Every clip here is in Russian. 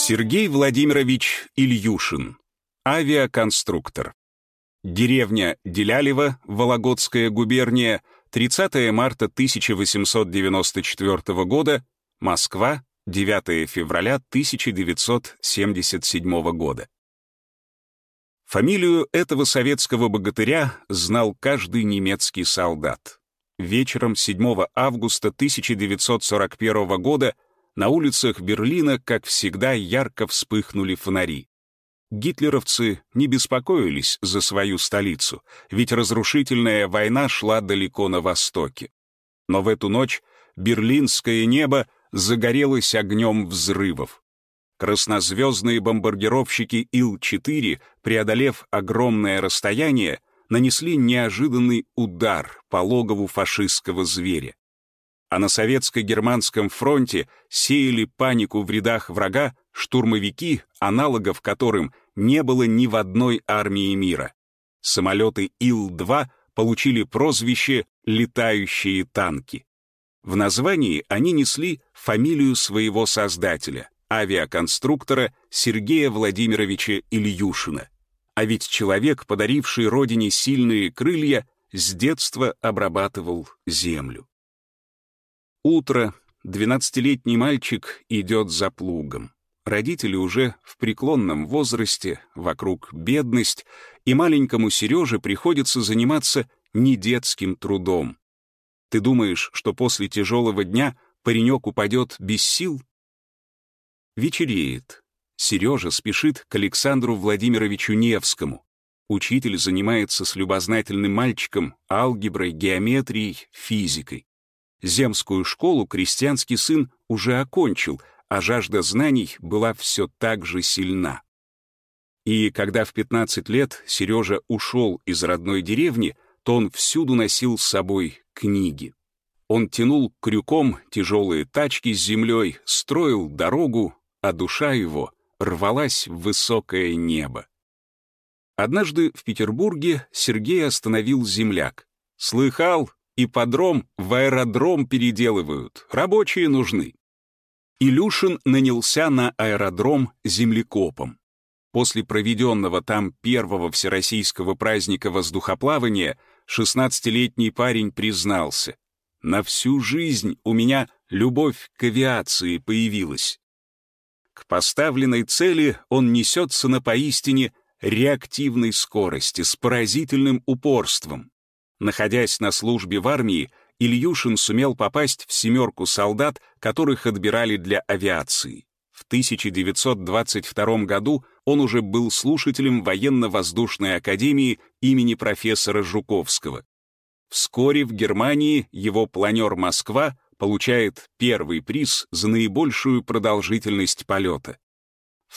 Сергей Владимирович Ильюшин. Авиаконструктор. Деревня Делялево, Вологодская губерния, 30 марта 1894 года, Москва, 9 февраля 1977 года. Фамилию этого советского богатыря знал каждый немецкий солдат. Вечером 7 августа 1941 года на улицах Берлина, как всегда, ярко вспыхнули фонари. Гитлеровцы не беспокоились за свою столицу, ведь разрушительная война шла далеко на востоке. Но в эту ночь берлинское небо загорелось огнем взрывов. Краснозвездные бомбардировщики Ил-4, преодолев огромное расстояние, нанесли неожиданный удар по логову фашистского зверя. А на советско-германском фронте сеяли панику в рядах врага штурмовики, аналогов которым не было ни в одной армии мира. Самолеты Ил-2 получили прозвище «летающие танки». В названии они несли фамилию своего создателя, авиаконструктора Сергея Владимировича Ильюшина. А ведь человек, подаривший родине сильные крылья, с детства обрабатывал землю. Утро. 12-летний мальчик идет за плугом. Родители уже в преклонном возрасте, вокруг бедность, и маленькому Сереже приходится заниматься не детским трудом. Ты думаешь, что после тяжелого дня паренек упадет без сил? Вечереет. Сережа спешит к Александру Владимировичу Невскому. Учитель занимается с любознательным мальчиком алгеброй, геометрией, физикой. Земскую школу крестьянский сын уже окончил, а жажда знаний была все так же сильна. И когда в 15 лет Сережа ушел из родной деревни, то он всюду носил с собой книги. Он тянул крюком тяжелые тачки с землей, строил дорогу, а душа его рвалась в высокое небо. Однажды в Петербурге Сергей остановил земляк. «Слыхал? Ипподром в аэродром переделывают. Рабочие нужны». Илюшин нанялся на аэродром землекопом. После проведенного там первого всероссийского праздника воздухоплавания 16-летний парень признался: «На всю жизнь у меня любовь к авиации появилась». К поставленной цели он несется на поистине реактивной скорости, с поразительным упорством. Находясь на службе в армии, Ильюшин сумел попасть в 7 солдат, которых отбирали для авиации. В 1922 году он уже был слушателем военно-воздушной академии имени профессора Жуковского. Вскоре в Германии его планер «Москва» получает первый приз за наибольшую продолжительность полета. В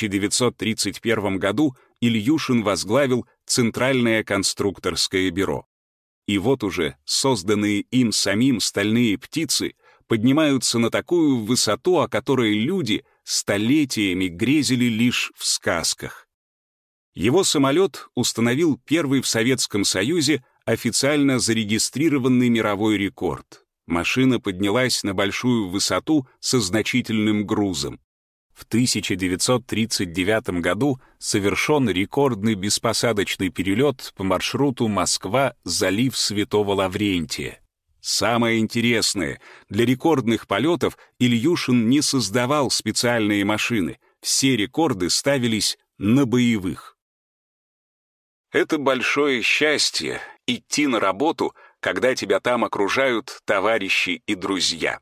1931 году Ильюшин возглавил Центральное конструкторское бюро. И вот уже созданные им самим стальные птицы поднимаются на такую высоту, о которой люди столетиями грезили лишь в сказках. Его самолет установил первый в Советском Союзе официально зарегистрированный мировой рекорд. Машина поднялась на большую высоту со значительным грузом. В 1939 году совершен рекордный беспосадочный перелет по маршруту Москва-Залив Святого Лаврентия. Самое интересное, для рекордных полетов Ильюшин не создавал специальные машины, все рекорды ставились на боевых. Это большое счастье — идти на работу, когда тебя там окружают товарищи и друзья.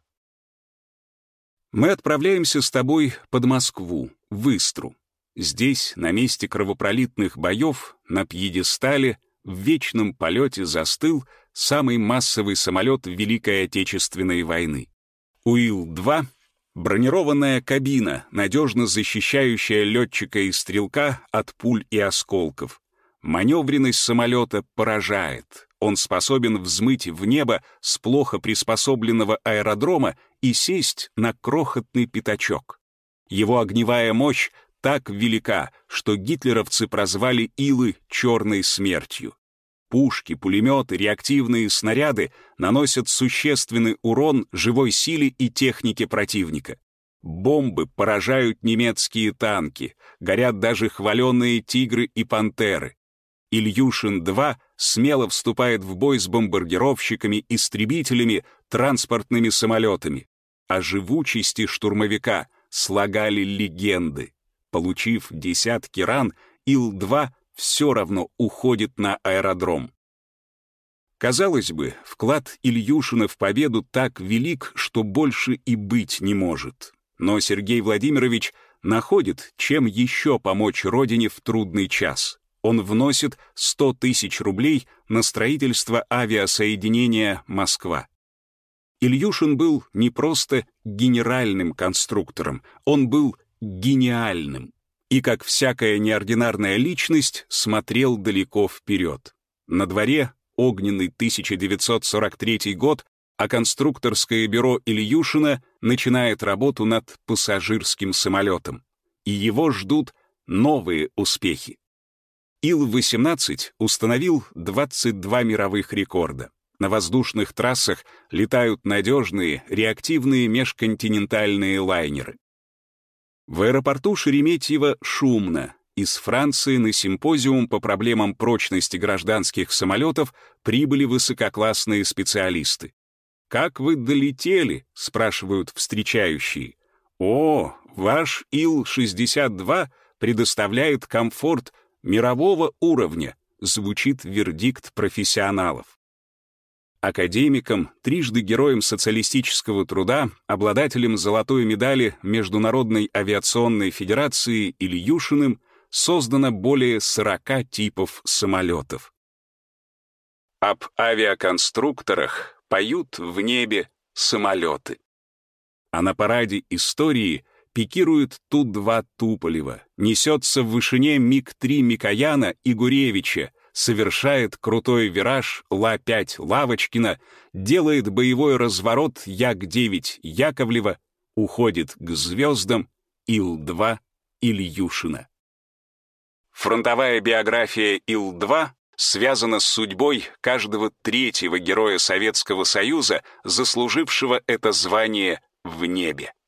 Мы отправляемся с тобой под Москву, в Истру. Здесь, на месте кровопролитных боев, на пьедестале, в вечном полете застыл самый массовый самолет Великой Отечественной войны. УИЛ-2 — бронированная кабина, надежно защищающая летчика и стрелка от пуль и осколков. Маневренность самолета поражает. Он способен взмыть в небо с плохо приспособленного аэродрома и сесть на крохотный пятачок. Его огневая мощь так велика, что гитлеровцы прозвали Илы «черной смертью». Пушки, пулеметы, реактивные снаряды наносят существенный урон живой силе и технике противника. Бомбы поражают немецкие танки, горят даже хваленные «Тигры» и «Пантеры». Ильюшин-2 смело вступает в бой с бомбардировщиками, истребителями, транспортными самолетами. О живучести штурмовика слагали легенды. Получив десятки ран, Ил-2 все равно уходит на аэродром. Казалось бы, вклад Ильюшина в победу так велик, что больше и быть не может. Но Сергей Владимирович находит, чем еще помочь родине в трудный час. Он вносит 100 тысяч рублей на строительство авиасоединения «Москва». Ильюшин был не просто генеральным конструктором, он был гениальным. И, как всякая неординарная личность, смотрел далеко вперед. На дворе огненный 1943 год, а конструкторское бюро Ильюшина начинает работу над пассажирским самолетом. И его ждут новые успехи. Ил-18 установил 22 мировых рекорда. На воздушных трассах летают надежные реактивные межконтинентальные лайнеры. В аэропорту Шереметьево шумно. Из Франции на симпозиум по проблемам прочности гражданских самолетов прибыли высококлассные специалисты. «Как вы долетели?» — спрашивают встречающие. «О, ваш Ил-62 предоставляет комфорт мирового уровня», — звучит вердикт профессионалов. Академиком, трижды героем социалистического труда, обладателем золотой медали Международной авиационной федерации Ильюшиным создано более 40 типов самолетов. Об авиаконструкторах поют в небе самолеты. А на параде истории пикирует Ту-2 Туполева, несется в вышине МиГ-3 Микояна и Гуревича, совершает крутой вираж Ла-5 Лавочкина, делает боевой разворот Як-9 Яковлева, уходит к звездам Ил-2 Ильюшина. Фронтовая биография Ил-2 связана с судьбой каждого третьего героя Советского Союза, заслужившего это звание в небе.